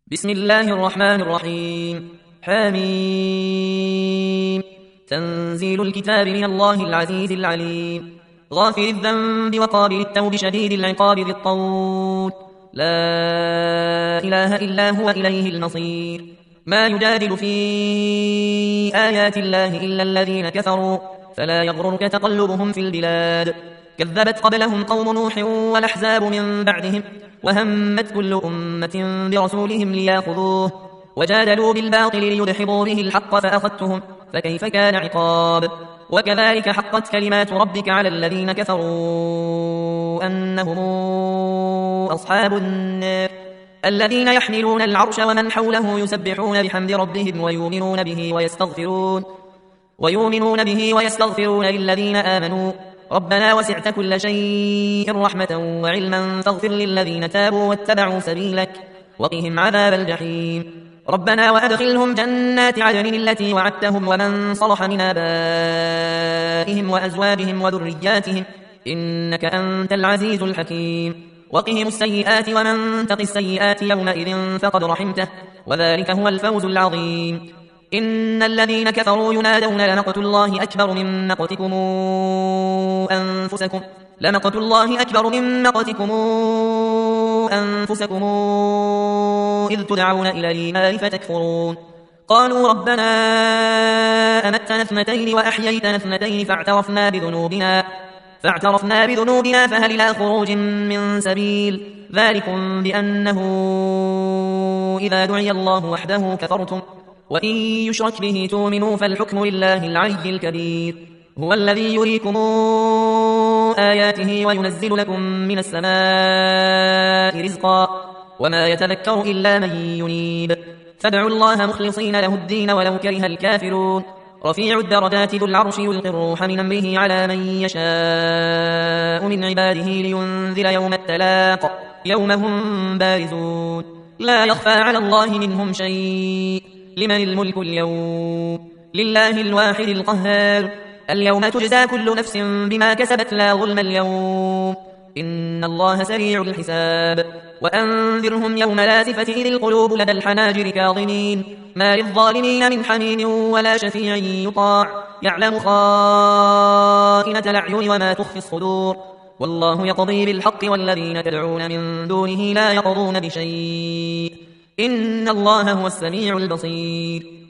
بسم الله الرحمن الرحيم. حميم. تنزيل الكتاب من الله العزيز العليم. غافر الذنب وقابل التوب شديد العقاب ذي الطول. لا إله إلا هو إليه المصير. ما يجادل في آيات الله إلا الذين كفروا فلا يغررك تقلبهم في البلاد. كذبت قبلهم قوم نوح والأحزاب من بعدهم وهمت كل أمة برسولهم ليأخذوه وجادلوا بالباطل ليدحضوا به الحق فأخذتهم فكيف كان عقاب. وكذلك حقت كلمات ربك على الذين كفروا أنهم أصحاب النار الذين يحملون العرش ومن حوله يسبحون بحمد ربهم ويؤمنون به ويستغفرون للذين آمنوا ربنا وسعت كل شيء رحمة وعلما فاغفر للذين تابوا واتبعوا سبيلك وقهم عذاب الجحيم. ربنا وأدخلهم جنات عدن التي وعدتهم ومن صلح من آبائهم وأزواجهم وذرياتهم إنك أنت العزيز الحكيم. وقهم السيئات ومن تق السيئات يومئذ فقد رحمته وذلك هو الفوز العظيم. إن الذين كفروا ينادون لمقت الله أكبر من مقتكم أنفسكم إذ تدعون إلى الإيمان فتكفرون. قالوا ربنا أمتنا اثنتين وأحييتنا اثنتين فاعترفنا بذنوبنا فهل إلى خروج من سبيل. ذلكم بأنه إذا دعي الله وحده كفرتم وإن يشرك به تؤمنوا فالحكم لله العلي الكبير. هو الذي يريكم آياته وينزل لكم من السماء رزقا وما يتذكر إلا من ينيب. فادعوا الله مخلصين له الدين ولو كره الكافرون. رفيع الدرجات ذو العرش يلقي الروح من أمره على من يشاء من عباده لينذر يوم التلاق يوم هم بارزون لا يخفى على الله منهم شيء. لمن الملك اليوم لله الواحد القهار. اليوم تجزى كل نفس بما كسبت لا ظلم اليوم إن الله سريع الحساب. وأنذرهم يوم لازفة إذ القلوب لدى الحناجر كاظمين ما للظالمين من حميم ولا شفيع يطاع يعلم خائنة الأعين وما تخفي الصدور. والله يقضي بالحق والذين تدعون من دونه لا يقضون بشيء إن الله هو السميع البصير.